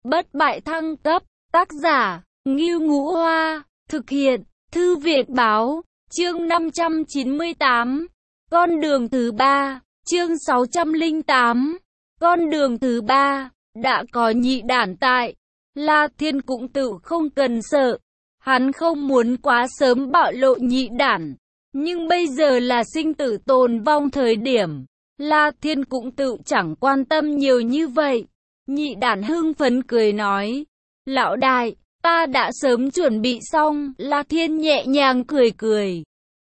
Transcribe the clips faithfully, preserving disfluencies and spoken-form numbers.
Bất bại thăng cấp, tác giả, Ngưu Ngũ Hoa, thực hiện, Thư viện Báo, chương năm trăm chín mươi tám, con đường thứ ba, chương sáu trăm lẻ tám, con đường thứ ba, đã có nhị đản tại, La Thiên cũng tự không cần sợ, hắn không muốn quá sớm bạo lộ nhị đản, nhưng bây giờ là sinh tử tồn vong thời điểm, La Thiên cũng tự chẳng quan tâm nhiều như vậy. Nhị đản hưng phấn cười nói, lão đại, ta đã sớm chuẩn bị xong. La Thiên nhẹ nhàng cười cười,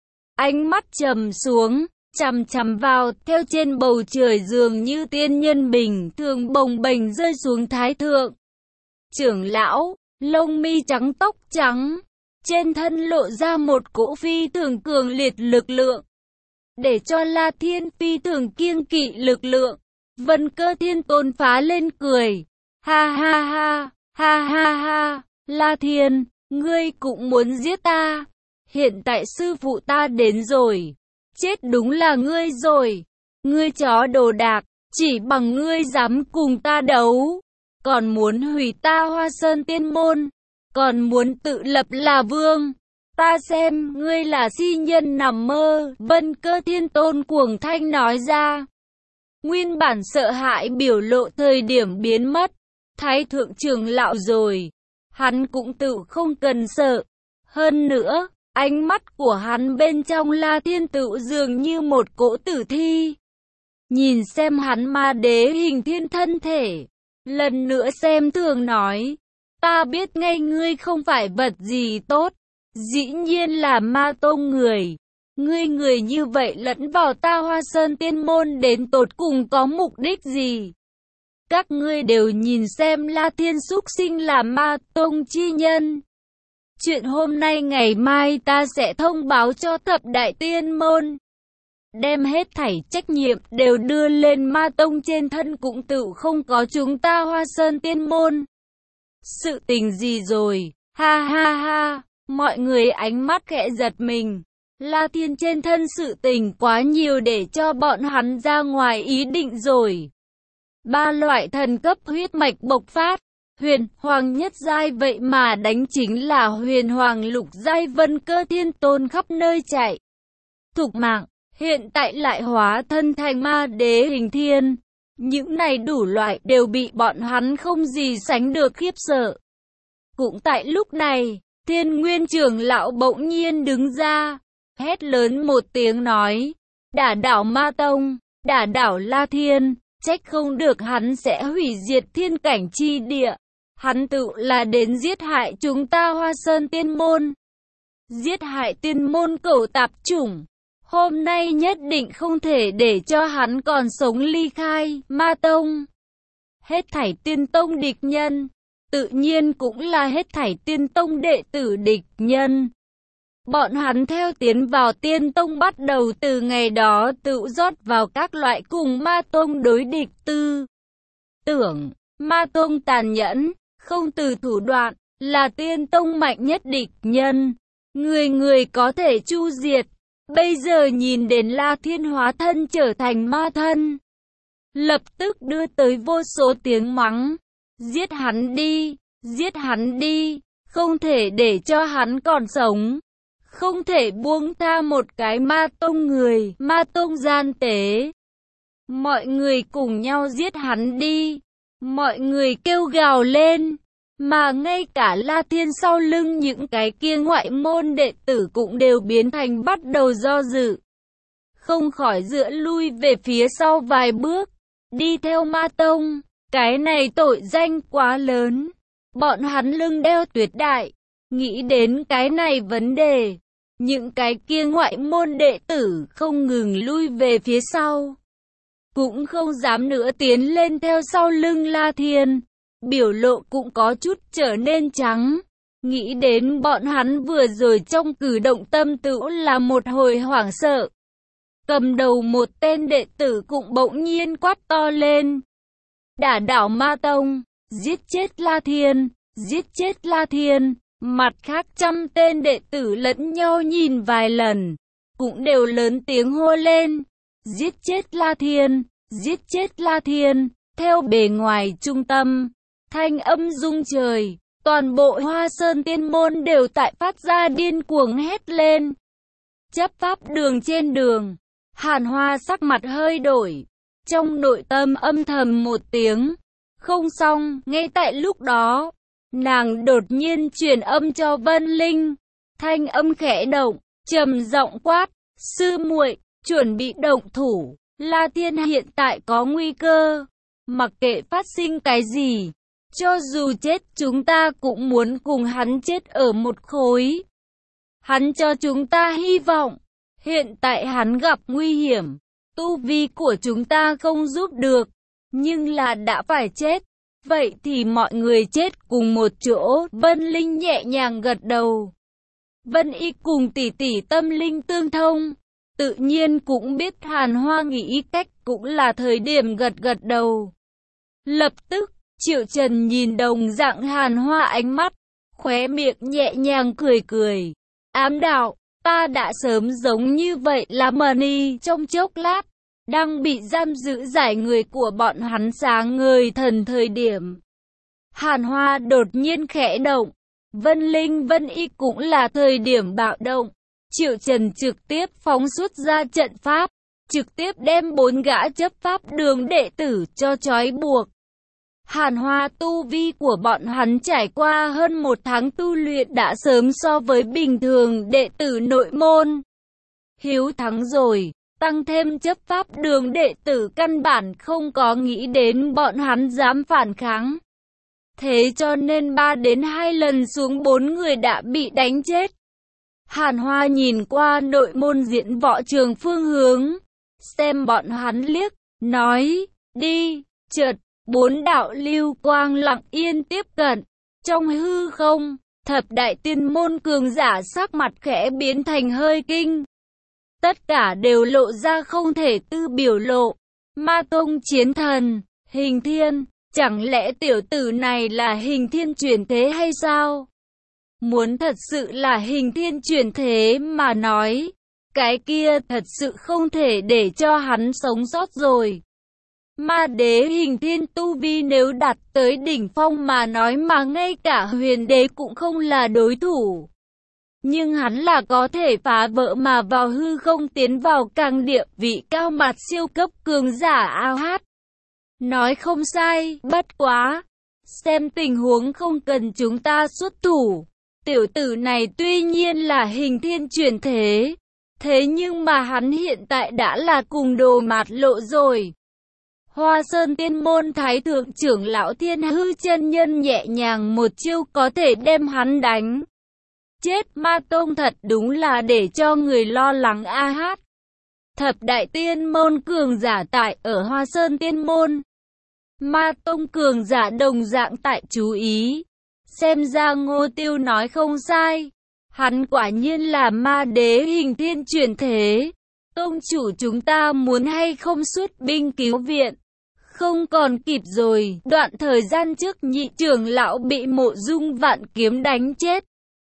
ánh mắt trầm xuống, chằm chằm vào, theo trên bầu trời dường như tiên nhân bình thường bồng bềnh rơi xuống thái thượng. Trưởng lão, lông mi trắng tóc trắng, trên thân lộ ra một cỗ phi thường cường liệt lực lượng, để cho La Thiên phi thường kiêng kỵ lực lượng. Vân Cơ Thiên Tôn phá lên cười, ha ha ha, ha ha ha, La Thiên, ngươi cũng muốn giết ta, hiện tại sư phụ ta đến rồi, chết đúng là ngươi rồi, ngươi chó đồ đạc, chỉ bằng ngươi dám cùng ta đấu, còn muốn hủy ta Hoa Sơn Tiên Môn, còn muốn tự lập là vương, ta xem ngươi là si nhân nằm mơ. Vân Cơ Thiên Tôn cuồng thanh nói ra. Nguyên bản sợ hãi biểu lộ thời điểm biến mất, thái thượng trưởng lão rồi, hắn cũng tự không cần sợ. Hơn nữa, ánh mắt của hắn bên trong La Thiên tự dường như một cỗ tử thi. Nhìn xem hắn ma đế hình thiên thân thể, lần nữa xem thường nói, ta biết ngay ngươi không phải vật gì tốt, dĩ nhiên là ma tông người. Ngươi người như vậy lẫn vào ta Hoa Sơn Tiên Môn đến tột cùng có mục đích gì? Các ngươi đều nhìn xem La Thiên súc sinh là ma tông chi nhân. Chuyện hôm nay ngày mai ta sẽ thông báo cho thập đại tiên môn. Đem hết thảy trách nhiệm đều đưa lên ma tông trên thân, cũng tự không có chúng ta Hoa Sơn Tiên Môn. Sự tình gì rồi? Ha ha ha, mọi người ánh mắt khẽ giật mình. La Thiên trên thân sự tình quá nhiều để cho bọn hắn ra ngoài ý định rồi. Ba loại thần cấp huyết mạch bộc phát, huyền hoàng nhất giai vậy mà đánh chính là huyền hoàng lục giai. Vân Cơ Thiên Tôn khắp nơi chạy. Thục mạng, hiện tại lại hóa thân thành ma đế hình thiên. Những này đủ loại đều bị bọn hắn không gì sánh được khiếp sợ. Cũng tại lúc này, Thiên Nguyên trưởng lão bỗng nhiên đứng ra, hét lớn một tiếng nói, đả đảo ma tông, đả đảo La Thiên, trách không được hắn sẽ hủy diệt thiên cảnh chi địa. Hắn tự là đến giết hại chúng ta Hoa Sơn Tiên Môn, giết hại tiên môn cẩu tạp chủng. Hôm nay nhất định không thể để cho hắn còn sống ly khai ma tông. Hết thảy tiên tông địch nhân, tự nhiên cũng là hết thảy tiên tông đệ tử địch nhân. Bọn hắn theo tiến vào tiên tông bắt đầu từ ngày đó tự rót vào các loại cùng ma tông đối địch tư tưởng. Ma tông tàn nhẫn, không từ thủ đoạn, là tiên tông mạnh nhất địch nhân. Người người có thể chu diệt. Bây giờ nhìn đến La Thiên hóa thân trở thành ma thân, lập tức đưa tới vô số tiếng mắng. Giết hắn đi, giết hắn đi, không thể để cho hắn còn sống. Không thể buông tha một cái ma tông người, ma tông gian tế. Mọi người cùng nhau giết hắn đi. Mọi người kêu gào lên. Mà ngay cả La Thiên sau lưng những cái kia ngoại môn đệ tử cũng đều biến thành bắt đầu do dự. Không khỏi dựa lui về phía sau vài bước. Đi theo ma tông. Cái này tội danh quá lớn. Bọn hắn lưng đeo tuyệt đại. Nghĩ đến cái này vấn đề, những cái kia ngoại môn đệ tử không ngừng lui về phía sau, cũng không dám nữa tiến lên theo sau lưng La Thiên. Biểu lộ cũng có chút trở nên trắng. Nghĩ đến bọn hắn vừa rồi trong cử động tâm tự là một hồi hoảng sợ. Cầm đầu một tên đệ tử cũng bỗng nhiên quát to lên, đả đảo ma tông, giết chết La Thiên, giết chết La Thiên. Mặt khác trăm tên đệ tử lẫn nhau nhìn vài lần, cũng đều lớn tiếng hô lên, giết chết La Thiên, giết chết La Thiên. Theo bề ngoài trung tâm, thanh âm rung trời, toàn bộ Hoa Sơn Tiên Môn đều tại phát ra điên cuồng hét lên. Chấp pháp đường trên đường, Hàn Hoa sắc mặt hơi đổi, trong nội tâm âm thầm một tiếng, không xong. Ngay tại lúc đó, nàng đột nhiên truyền âm cho Vân Linh, thanh âm khẽ động, trầm giọng quát, sư muội, chuẩn bị động thủ, La Thiên hiện tại có nguy cơ, mặc kệ phát sinh cái gì, cho dù chết chúng ta cũng muốn cùng hắn chết ở một khối. Hắn cho chúng ta hy vọng, hiện tại hắn gặp nguy hiểm, tu vi của chúng ta không giúp được, nhưng là đã phải chết, vậy thì mọi người chết cùng một chỗ. Vân Linh nhẹ nhàng gật đầu. Vân Y cùng tỷ tỷ tâm linh tương thông, tự nhiên cũng biết Hàn Hoa nghĩ cách, cũng là thời điểm gật gật đầu. Lập tức, Triệu Trần nhìn đồng dạng Hàn Hoa ánh mắt, khóe miệng nhẹ nhàng cười cười. Ám đạo, ta đã sớm giống như vậy là Mani trong chốc lát, đang bị giam giữ giải người của bọn hắn sáng ngời thần thời điểm. Hàn Hoa đột nhiên khẽ động, Vân Linh Vân Y cũng là thời điểm bạo động. Triệu Trần trực tiếp phóng xuất ra trận pháp, trực tiếp đem bốn gã chấp pháp đường đệ tử cho trói buộc. Hàn Hoa tu vi của bọn hắn trải qua hơn một tháng tu luyện đã sớm so với bình thường đệ tử nội môn. Hiếu thắng rồi, tăng thêm chấp pháp đường đệ tử căn bản không có nghĩ đến bọn hắn dám phản kháng. Thế cho nên ba đến hai lần xuống bốn người đã bị đánh chết. Hàn Hoa nhìn qua nội môn diễn võ trường phương hướng, xem bọn hắn liếc, nói, đi, chợt, bốn đạo lưu quang lặng yên tiếp cận. Trong hư không, thập đại tiên môn cường giả sắc mặt khẽ biến thành hơi kinh. Tất cả đều lộ ra không thể tư biểu lộ. Ma Tông chiến thần, Hình Thiên, chẳng lẽ tiểu tử này là Hình Thiên chuyển thế hay sao? Muốn thật sự là Hình Thiên chuyển thế mà nói, cái kia thật sự không thể để cho hắn sống sót rồi. Ma đế Hình Thiên tu vi nếu đạt tới đỉnh phong mà nói mà ngay cả huyền đế cũng không là đối thủ. Nhưng hắn là có thể phá vỡ mà vào hư không tiến vào càng địa vị cao mặt siêu cấp cường giả ao hát. Nói không sai, bất quá. Xem tình huống không cần chúng ta xuất thủ. Tiểu tử này tuy nhiên là Hình Thiên chuyển thế, thế nhưng mà hắn hiện tại đã là cùng đồ mạt lộ rồi. Hoa Sơn Tiên Môn Thái Thượng trưởng lão Thiên Hư chân nhân nhẹ nhàng một chiêu có thể đem hắn đánh chết. Ma Tông thật đúng là để cho người lo lắng a hát. Thập đại tiên môn cường giả tại ở Hoa Sơn Tiên Môn, Ma Tông cường giả đồng dạng tại chú ý. Xem ra Ngô Tiêu nói không sai, hắn quả nhiên là ma đế Hình Thiên chuyển thế. Tông chủ chúng ta muốn hay không xuất binh cứu viện? Không còn kịp rồi. Đoạn thời gian trước nhị trưởng lão bị Mộ Dung Vạn Kiếm đánh chết.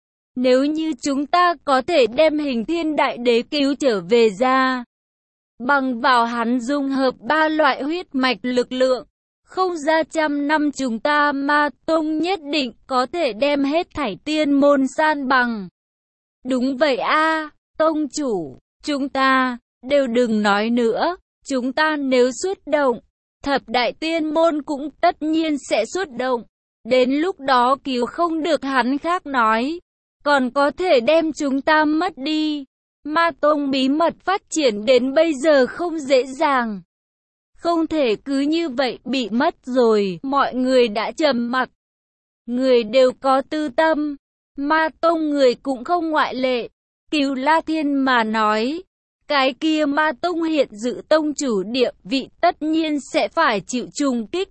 Nếu như chúng ta có thể đem Hình Thiên đại đế cứu trở về ra, bằng vào hắn dung hợp ba loại huyết mạch lực lượng, không ra trăm năm chúng ta Ma Tông nhất định có thể đem hết thảy tiên môn san bằng. Đúng vậy a, tông chủ, chúng ta đều đừng nói nữa, chúng ta nếu xuất động, thập đại tiên môn cũng tất nhiên sẽ xuất động. Đến lúc đó cứu không được hắn khác nói, còn có thể đem chúng ta mất đi. Ma Tông bí mật phát triển đến bây giờ không dễ dàng, không thể cứ như vậy bị mất rồi. Mọi người đã trầm mặc, người đều có tư tâm, Ma Tông người cũng không ngoại lệ. Cứu La Thiên mà nói, cái kia Ma Tông hiện giữ tông chủ địa vị tất nhiên sẽ phải chịu trùng kích.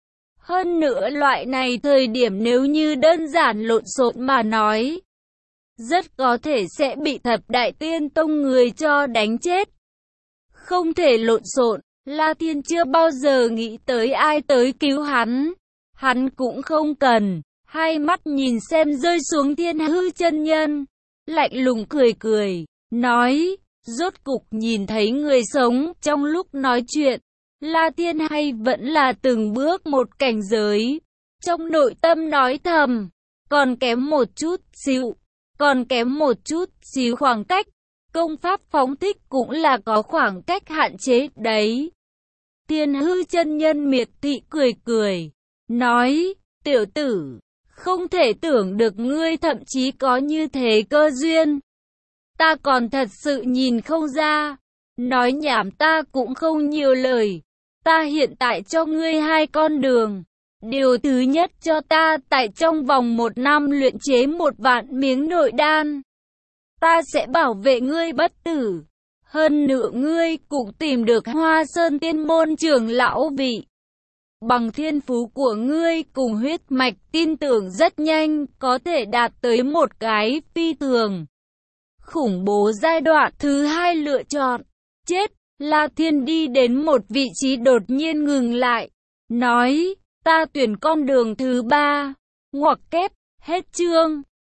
Hơn nữa loại này thời điểm nếu như đơn giản lộn xộn mà nói, rất có thể sẽ bị thập đại tiên tông người cho đánh chết. Không thể lộn xộn, La Thiên chưa bao giờ nghĩ tới ai tới cứu hắn. Hắn cũng không cần. Hai mắt nhìn xem rơi xuống Thiên Hư chân nhân, lạnh lùng cười cười, nói, rốt cục nhìn thấy người sống. Trong lúc nói chuyện, La Thiên hay vẫn là từng bước một cảnh giới. Trong nội tâm nói thầm, còn kém một chút xíu, còn kém một chút xíu khoảng cách. Công pháp phóng thích cũng là có khoảng cách hạn chế đấy. Thiên Hư chân nhân miệt thị cười cười, nói, tiểu tử, không thể tưởng được ngươi thậm chí có như thế cơ duyên. Ta còn thật sự nhìn không ra. Nói nhảm ta cũng không nhiều lời. Ta hiện tại cho ngươi hai con đường. Điều thứ nhất cho ta tại trong vòng một năm luyện chế một vạn miếng nội đan. Ta sẽ bảo vệ ngươi bất tử. Hơn nữa ngươi cũng tìm được Hoa Sơn Tiên môn trưởng lão vị. Bằng thiên phú của ngươi cùng huyết mạch tin tưởng rất nhanh có thể đạt tới một cái phi thường khủng bố giai đoạn. Thứ hai lựa chọn chết. La Thiên đi đến một vị trí đột nhiên ngừng lại, nói, ta tuyển con đường thứ ba. Ngoặc kép, hết chương.